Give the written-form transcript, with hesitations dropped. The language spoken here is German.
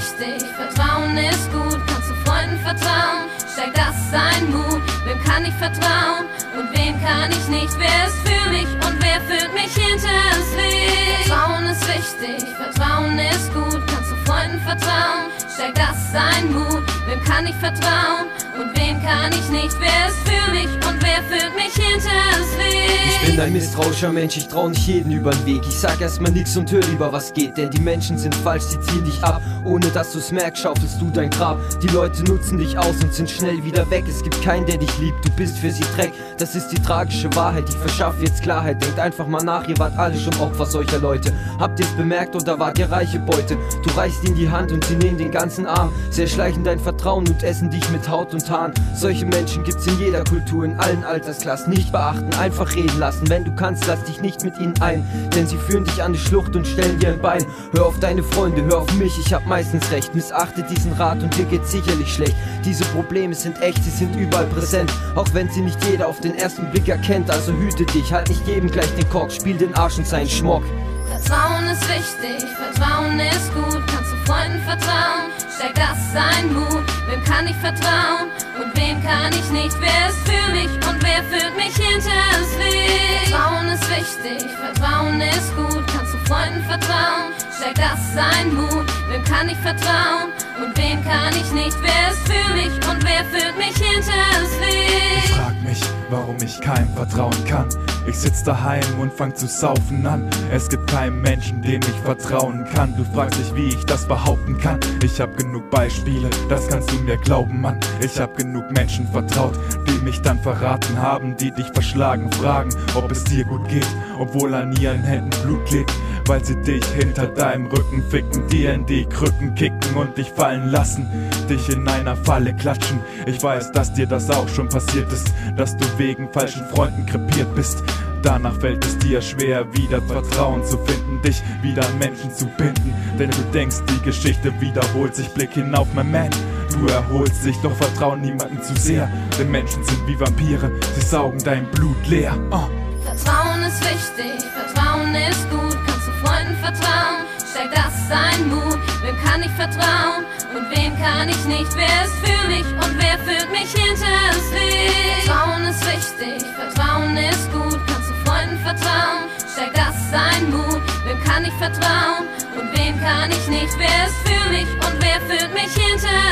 wichtig, Vertrauen ist gut. Kannst du Freunden vertrauen? Steigt das sein Mut? Wem kann ich vertrauen und wem kann ich nicht? Wer ist für mich und wer führt mich hinters Licht? Vertrauen ist wichtig, Vertrauen ist gut. Kannst du Freunden vertrauen? Steigt das sein Mut? Wem kann ich vertrauen und wem kann ich nicht? Wer ist für mich und wer führt mich hinters Licht? Ich bin ein misstrauischer Mensch, ich trau nicht jeden übern Weg. Ich sag erstmal nix und hör lieber was geht, denn die Menschen sind falsch, sie ziehen dich ab. Ohne dass du's merkst, schaufelst du dein Grab. Die Leute nutzen dich aus und sind schnell wieder weg. Es gibt keinen, der dich liebt, du bist für sie Dreck. Das ist die tragische Wahrheit, ich verschaffe jetzt Klarheit. Denkt einfach mal nach, ihr wart alle schon Opfer solcher Leute. Habt ihr's bemerkt oder wart ihr reiche Beute? Du reichst ihnen die Hand und sie nehmen den ganzen Arm. Sie erschleichen dein Vertrauen und essen dich mit Haut und Haaren. Solche Menschen gibt's in jeder Kultur, in allen Altersklassen. Nicht beachten, einfach reden lassen. Wenn du kannst, lass dich nicht mit ihnen ein, denn sie führen dich an die Schlucht und stellen dir ein Bein. Hör auf deine Freunde, hör auf mich, ich hab meistens recht. Missachte diesen Rat und dir geht's sicherlich schlecht. Diese Probleme sind echt, sie sind überall präsent, auch wenn sie nicht jeder auf den ersten Blick erkennt. Also hüte dich, halt nicht jedem gleich den Kork, spiel den Arsch und seinen Schmock. Vertrauen ist wichtig, Vertrauen ist gut. Kannst du Freunden vertrauen? Steigt das sein Mut? Wem kann ich vertrauen und wem kann ich nicht? Wer ist für mich und wer führt mich hinters Licht? Vertrauen ist wichtig, Vertrauen ist gut. Kannst du Freunden vertrauen? Steigt das sein Mut? Wem kann ich vertrauen und wem kann ich nicht? Wer ist für mich und wer führt mich hinters Licht? Ich frag mich, warum ich keinem vertrauen kann. Ich sitz daheim und fang zu saufen an. Es gibt keinen Menschen, dem ich vertrauen kann. Du fragst dich, wie ich das behaupten kann. Ich hab genug Beispiele, das kannst du mir glauben, Mann. Ich hab genug Menschen vertraut, die mich dann verraten haben, die dich verschlagen, fragen, ob es dir gut geht, obwohl an ihren Händen Blut klebt. Weil sie dich hinter deinem Rücken ficken, dir in die Krücken kicken und dich fallen lassen, dich in einer Falle klatschen. Ich weiß, dass dir das auch schon passiert ist, dass du wegen falschen Freunden krepiert bist. Danach fällt es dir schwer, wieder Vertrauen zu finden, dich wieder an Menschen zu binden. Denn du denkst, die Geschichte wiederholt sich, Blick hinauf, mein Man. Du erholst dich, doch vertrauen niemandem zu sehr. Denn Menschen sind wie Vampire, sie saugen dein Blut leer. Vertrauen ist wichtig, Vertrauen ist gut. Kannst du Freunden vertrauen? Steigt das sein Mut? Wem kann ich vertrauen und wem kann ich nicht? Wer ist für mich und wer führt mich hinters Licht? Vertrauen ist wichtig, Vertrauen ist gut. Kannst du Freunden vertrauen? Steigt das sein Mut? Wem kann ich vertrauen und wem kann ich nicht? Wer ist für mich und wer führt mich hinters Licht?